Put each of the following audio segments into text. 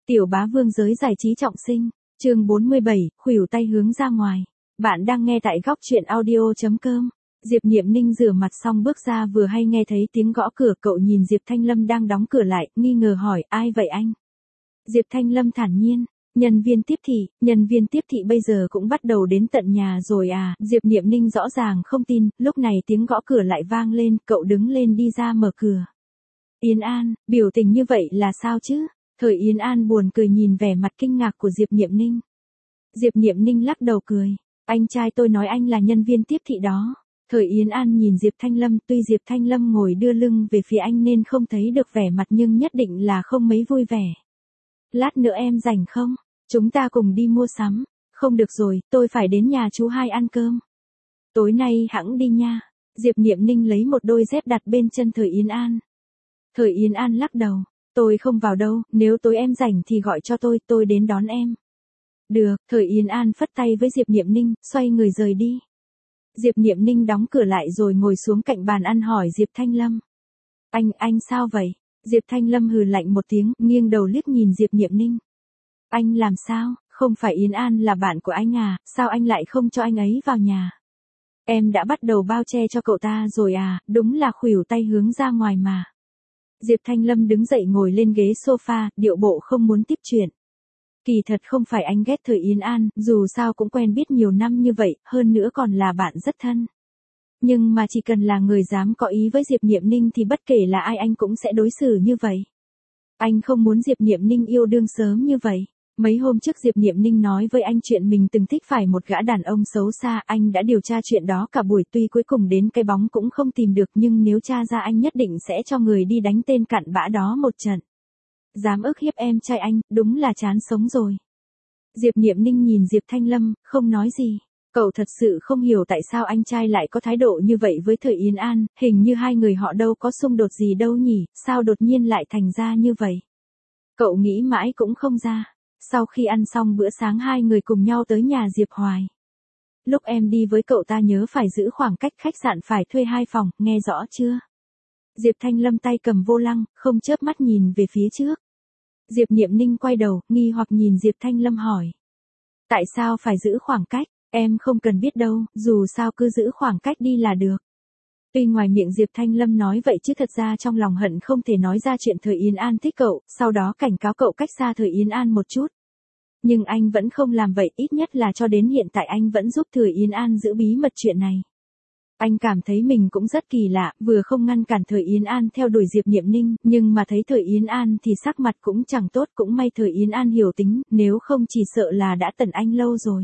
Tiểu bá vương giới giải trí trọng sinh, chương 47, khuỷu tay hướng ra ngoài. Bạn đang nghe tại góc truyện audio.com. Diệp Niệm Ninh rửa mặt xong bước ra vừa hay nghe thấy tiếng gõ cửa, cậu nhìn Diệp Thanh Lâm đang đóng cửa lại, nghi ngờ hỏi, ai vậy anh? Diệp Thanh Lâm thản nhiên, nhân viên tiếp thị bây giờ cũng bắt đầu đến tận nhà rồi à? Diệp Niệm Ninh rõ ràng không tin, lúc này tiếng gõ cửa lại vang lên, cậu đứng lên đi ra mở cửa. Yến An, biểu tình như vậy là sao chứ? Thời Yến An buồn cười nhìn vẻ mặt kinh ngạc của Diệp Niệm Ninh. Diệp Niệm Ninh lắc đầu cười, anh trai tôi nói anh là nhân viên tiếp thị đó. Thời Yến An nhìn Diệp Thanh Lâm, tuy Diệp Thanh Lâm ngồi đưa lưng về phía anh nên không thấy được vẻ mặt nhưng nhất định là không mấy vui vẻ. Lát nữa em rảnh không? Chúng ta cùng đi mua sắm. Không được rồi, tôi phải đến nhà chú hai ăn cơm. Tối nay hẵng đi nha. Diệp Niệm Ninh lấy một đôi dép đặt bên chân Thời Yến An. Thời Yến An lắc đầu, tôi không vào đâu, nếu tối em rảnh thì gọi cho tôi đến đón em. Được, Thời Yến An phất tay với Diệp Niệm Ninh, xoay người rời đi. Diệp Niệm Ninh đóng cửa lại rồi ngồi xuống cạnh bàn ăn hỏi Diệp Thanh Lâm. Anh sao vậy? Diệp Thanh Lâm hừ lạnh một tiếng, nghiêng đầu liếc nhìn Diệp Niệm Ninh. Anh làm sao? Không phải Yến An là bạn của anh à, sao anh lại không cho anh ấy vào nhà? Em đã bắt đầu bao che cho cậu ta rồi à, đúng là khuỷu tay hướng ra ngoài mà. Diệp Thanh Lâm đứng dậy ngồi lên ghế sofa, điệu bộ không muốn tiếp chuyện. Kỳ thật không phải anh ghét Thời Yến An, dù sao cũng quen biết nhiều năm như vậy, hơn nữa còn là bạn rất thân. Nhưng mà chỉ cần là người dám có ý với Diệp Niệm Ninh thì bất kể là ai anh cũng sẽ đối xử như vậy. Anh không muốn Diệp Niệm Ninh yêu đương sớm như vậy. Mấy hôm trước Diệp Niệm Ninh nói với anh chuyện mình từng thích phải một gã đàn ông xấu xa, anh đã điều tra chuyện đó cả buổi tuy cuối cùng đến cái bóng cũng không tìm được nhưng nếu tra ra anh nhất định sẽ cho người đi đánh tên cặn bã đó một trận. Dám ức hiếp em trai anh, đúng là chán sống rồi. Diệp Niệm Ninh nhìn Diệp Thanh Lâm, không nói gì. Cậu thật sự không hiểu tại sao anh trai lại có thái độ như vậy với Thời Yến An, hình như hai người họ đâu có xung đột gì đâu nhỉ, sao đột nhiên lại thành ra như vậy. Cậu nghĩ mãi cũng không ra. Sau khi ăn xong bữa sáng hai người cùng nhau tới nhà Diệp Hoài. Lúc em đi với cậu ta nhớ phải giữ khoảng cách, khách sạn phải thuê 2 phòng, nghe rõ chưa? Diệp Thanh Lâm tay cầm vô lăng, không chớp mắt nhìn về phía trước. Diệp Niệm Ninh quay đầu, nghi hoặc nhìn Diệp Thanh Lâm hỏi. Tại sao phải giữ khoảng cách? Em không cần biết đâu, dù sao cứ giữ khoảng cách đi là được. Tuy ngoài miệng Diệp Thanh Lâm nói vậy chứ thật ra trong lòng hận không thể nói ra chuyện Thời Yến An thích cậu, sau đó cảnh cáo cậu cách xa Thời Yến An một chút. Nhưng anh vẫn không làm vậy, ít nhất là cho đến hiện tại anh vẫn giúp Thời Yến An giữ bí mật chuyện này. Anh cảm thấy mình cũng rất kỳ lạ, vừa không ngăn cản Thời Yến An theo đuổi Diệp Niệm Ninh, nhưng mà thấy Thời Yến An thì sắc mặt cũng chẳng tốt, cũng may Thời Yến An hiểu tính, nếu không chỉ sợ là đã tẩn anh lâu rồi.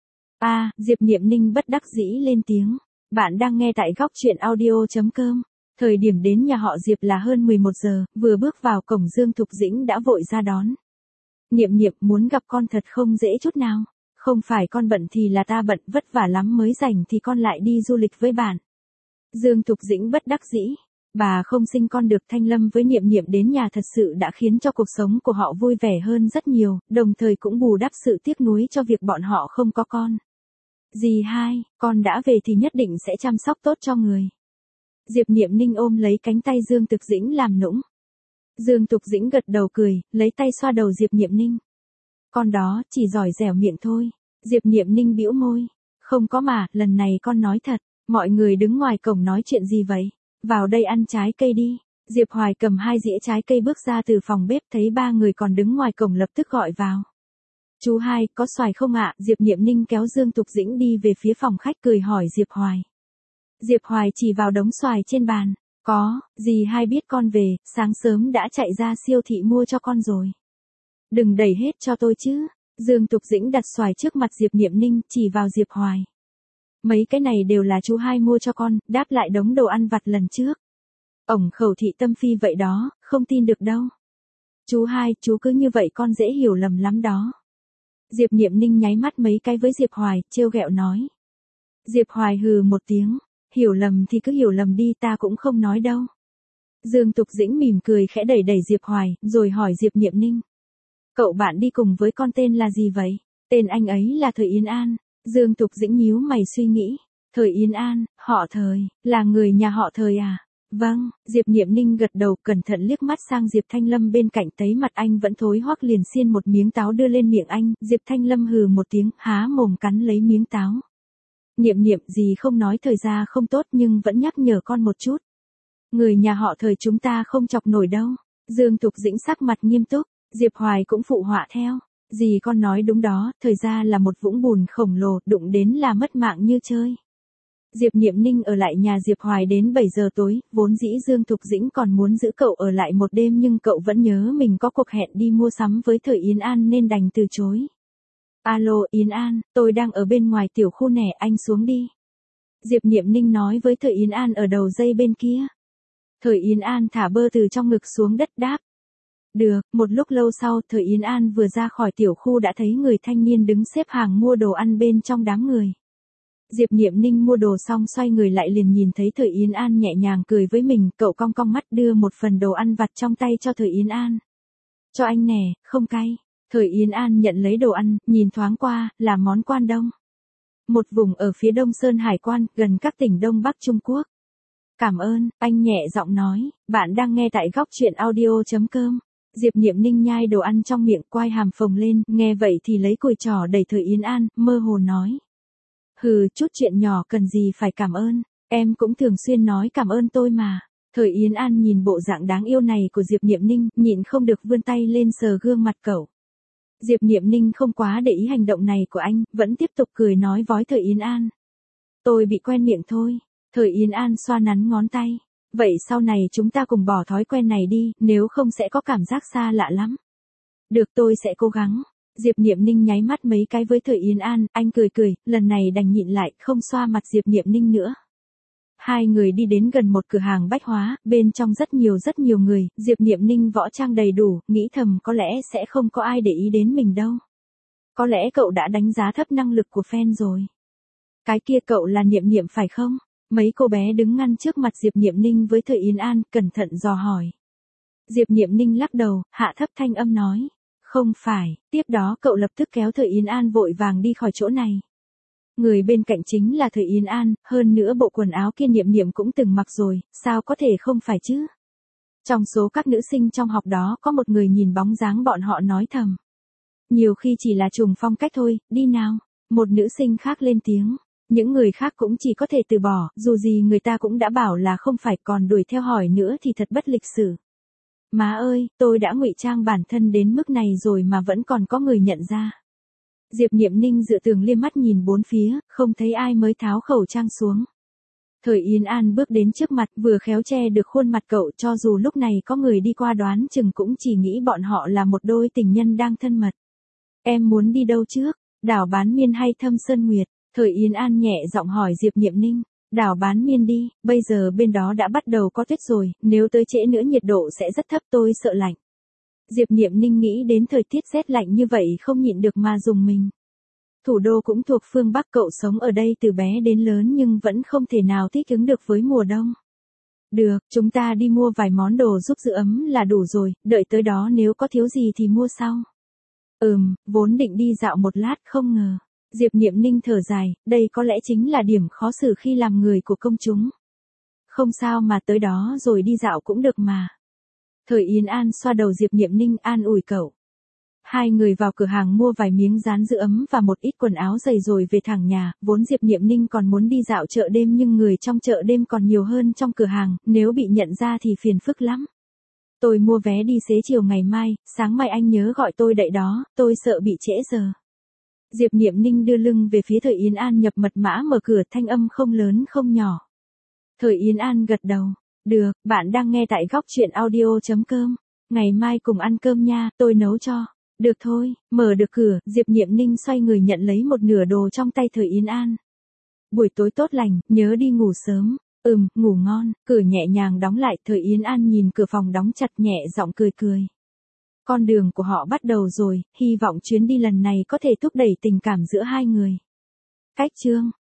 Diệp Niệm Ninh bất đắc dĩ lên tiếng. Bạn đang nghe tại góc truyện audio.com. Thời điểm đến nhà họ Diệp là hơn 11 giờ, vừa bước vào cổng Dương Thục Dĩnh đã vội ra đón. Niệm Niệm muốn gặp con thật không dễ chút nào. Không phải con bận thì là ta bận, vất vả lắm mới rảnh thì con lại đi du lịch với bạn. Dương Thục Dĩnh bất đắc dĩ. Bà không sinh con được, Thanh Lâm với Niệm Niệm đến nhà thật sự đã khiến cho cuộc sống của họ vui vẻ hơn rất nhiều, đồng thời cũng bù đắp sự tiếc nuối cho việc bọn họ không có con. Dì hai, con đã về thì nhất định sẽ chăm sóc tốt cho người. Diệp Niệm Ninh ôm lấy cánh tay Dương Thục Dĩnh làm nũng. Dương Thục Dĩnh gật đầu cười, lấy tay xoa đầu Diệp Niệm Ninh. Con đó, chỉ giỏi dẻo miệng thôi. Diệp Niệm Ninh bĩu môi. Không có mà, lần này con nói thật. Mọi người đứng ngoài cổng nói chuyện gì vậy? Vào đây ăn trái cây đi. Diệp Hoài cầm 2 dĩa trái cây bước ra từ phòng bếp, thấy 3 người còn đứng ngoài cổng lập tức gọi vào. Chú hai, có xoài không ạ? Diệp Niệm Ninh kéo Dương Thục Dĩnh đi về phía phòng khách cười hỏi Diệp Hoài. Diệp Hoài chỉ vào đống xoài trên bàn. Có, dì hai biết con về, sáng sớm đã chạy ra siêu thị mua cho con rồi. Đừng đẩy hết cho tôi chứ. Dương Thục Dĩnh đặt xoài trước mặt Diệp Niệm Ninh, chỉ vào Diệp Hoài. Mấy cái này đều là chú hai mua cho con, đáp lại đống đồ ăn vặt lần trước. Ổng khẩu thị tâm phi vậy đó, không tin được đâu. Chú hai, chú cứ như vậy con dễ hiểu lầm lắm đó. Diệp Niệm Ninh nháy mắt mấy cái với Diệp Hoài, trêu ghẹo nói. Diệp Hoài hừ một tiếng, hiểu lầm thì cứ hiểu lầm đi, ta cũng không nói đâu. Dương Thục Dĩnh mỉm cười khẽ đẩy đẩy Diệp Hoài, rồi hỏi Diệp Niệm Ninh. Cậu bạn đi cùng với con tên là gì vậy? Tên anh ấy là Thời Yến An. Dương Thục Dĩnh nhíu mày suy nghĩ. Thời Yến An, họ Thời, là người nhà họ Thời à? Vâng, Diệp Niệm Ninh gật đầu cẩn thận liếc mắt sang Diệp Thanh Lâm bên cạnh thấy mặt anh vẫn thối hoắc liền xiên một miếng táo đưa lên miệng anh, Diệp Thanh Lâm hừ một tiếng, há mồm cắn lấy miếng táo. Niệm Niệm gì không nói thời ra không tốt nhưng vẫn nhắc nhở con một chút. Người nhà họ Thời chúng ta không chọc nổi đâu. Dương Thục Dĩnh sắc mặt nghiêm túc, Diệp Hoài cũng phụ họa theo. Dì con nói đúng đó, thời ra là một vũng bùn khổng lồ, đụng đến là mất mạng như chơi. Diệp Niệm Ninh ở lại nhà Diệp Hoài đến 7 giờ tối, vốn dĩ Dương Thục Dĩnh còn muốn giữ cậu ở lại một đêm nhưng cậu vẫn nhớ mình có cuộc hẹn đi mua sắm với Thời Yến An nên đành từ chối. Alo Yến An, tôi đang ở bên ngoài tiểu khu nè, anh xuống đi. Diệp Niệm Ninh nói với Thời Yến An ở đầu dây bên kia. Thời Yến An thả bơ từ trong ngực xuống đất đáp. Được, một lúc lâu sau Thời Yến An vừa ra khỏi tiểu khu đã thấy người thanh niên đứng xếp hàng mua đồ ăn bên trong đám người. Diệp Niệm Ninh mua đồ xong xoay người lại liền nhìn thấy Thời Yến An nhẹ nhàng cười với mình, cậu cong cong mắt đưa một phần đồ ăn vặt trong tay cho Thời Yến An. Cho anh nè, không cay. Thời Yến An nhận lấy đồ ăn, nhìn thoáng qua, là món quan đông. Một vùng ở phía đông Sơn Hải Quan, gần các tỉnh Đông Bắc Trung Quốc. Cảm ơn, anh nhẹ giọng nói, bạn đang nghe tại góc truyện audio.com. Diệp Niệm Ninh nhai đồ ăn trong miệng quai hàm phồng lên, nghe vậy thì lấy cùi trỏ đẩy Thời Yến An, mơ hồ nói. Hừ, chút chuyện nhỏ cần gì phải cảm ơn, em cũng thường xuyên nói cảm ơn tôi mà. Thời Yến An nhìn bộ dạng đáng yêu này của Diệp Niệm Ninh, nhịn không được vươn tay lên sờ gương mặt cậu. Diệp Niệm Ninh không quá để ý hành động này của anh, vẫn tiếp tục cười nói với Thời Yến An. Tôi bị quen miệng thôi. Thời Yến An xoa nắn ngón tay. Vậy sau này chúng ta cùng bỏ thói quen này đi, nếu không sẽ có cảm giác xa lạ lắm. Được tôi sẽ cố gắng. Diệp Niệm Ninh nháy mắt mấy cái với Thời Yến An, anh cười cười, lần này đành nhịn lại, không xoa mặt Diệp Niệm Ninh nữa. Hai người đi đến gần một cửa hàng bách hóa, bên trong rất nhiều người, Diệp Niệm Ninh võ trang đầy đủ, nghĩ thầm có lẽ sẽ không có ai để ý đến mình đâu. Có lẽ cậu đã đánh giá thấp năng lực của fan rồi. Cái kia cậu là Niệm Niệm phải không? Mấy cô bé đứng ngăn trước mặt Diệp Niệm Ninh với Thời Yến An, cẩn thận dò hỏi. Diệp Niệm Ninh lắc đầu, hạ thấp thanh âm nói. Không phải, tiếp đó cậu lập tức kéo Thời Yến An vội vàng đi khỏi chỗ này. Người bên cạnh chính là Thời Yến An, hơn nữa bộ quần áo kia Niệm Niệm cũng từng mặc rồi, sao có thể không phải chứ? Trong số các nữ sinh trong học đó có một người nhìn bóng dáng bọn họ nói thầm. Nhiều khi chỉ là trùng phong cách thôi, đi nào. Một nữ sinh khác lên tiếng. Những người khác cũng chỉ có thể từ bỏ, dù gì người ta cũng đã bảo là không phải, còn đuổi theo hỏi nữa thì thật bất lịch sự. Má ơi, tôi đã ngụy trang bản thân đến mức này rồi mà vẫn còn có người nhận ra. Diệp Niệm Ninh dựa tường liếc mắt nhìn bốn phía, không thấy ai mới tháo khẩu trang xuống. Thời Yến An bước đến trước mặt, vừa khéo che được khuôn mặt cậu, cho dù lúc này có người đi qua đoán chừng cũng chỉ nghĩ bọn họ là một đôi tình nhân đang thân mật. Em muốn đi đâu trước, đảo Bán Miên hay Thâm Sơn Nguyệt? Thời Yến An nhẹ giọng hỏi Diệp Niệm Ninh. Đảo Bán Miên đi, bây giờ bên đó đã bắt đầu có tuyết rồi, nếu tới trễ nữa nhiệt độ sẽ rất thấp, tôi sợ lạnh. Diệp Niệm Ninh nghĩ đến thời tiết rét lạnh như vậy không nhịn được mà dùng mình. Thủ đô cũng thuộc phương Bắc, cậu sống ở đây từ bé đến lớn nhưng vẫn không thể nào thích ứng được với mùa đông. Được, chúng ta đi mua vài món đồ giúp giữ ấm là đủ rồi, đợi tới đó nếu có thiếu gì thì mua sau. Vốn định đi dạo một lát không ngờ. Diệp Niệm Ninh thở dài, đây có lẽ chính là điểm khó xử khi làm người của công chúng. Không sao mà tới đó rồi đi dạo cũng được mà. Thời Yến An xoa đầu Diệp Niệm Ninh an ủi cậu. Hai người vào cửa hàng mua vài miếng dán giữ ấm và một ít quần áo dày rồi về thẳng nhà, vốn Diệp Niệm Ninh còn muốn đi dạo chợ đêm nhưng người trong chợ đêm còn nhiều hơn trong cửa hàng, nếu bị nhận ra thì phiền phức lắm. Tôi mua vé đi xế chiều ngày mai, sáng mai anh nhớ gọi tôi đợi đó, tôi sợ bị trễ giờ. Diệp Niệm Ninh đưa lưng về phía Thời Yến An nhập mật mã mở cửa, thanh âm không lớn không nhỏ. Thời Yến An gật đầu. Được, bạn đang nghe tại góc truyện audio.com. Ngày mai cùng ăn cơm nha, tôi nấu cho. Được thôi, mở được cửa, Diệp Niệm Ninh xoay người nhận lấy một nửa đồ trong tay Thời Yến An. Buổi tối tốt lành, nhớ đi ngủ sớm. Ngủ ngon, cửa nhẹ nhàng đóng lại, Thời Yến An nhìn cửa phòng đóng chặt nhẹ giọng cười cười. Con đường của họ bắt đầu rồi, hy vọng chuyến đi lần này có thể thúc đẩy tình cảm giữa hai người. Cách chương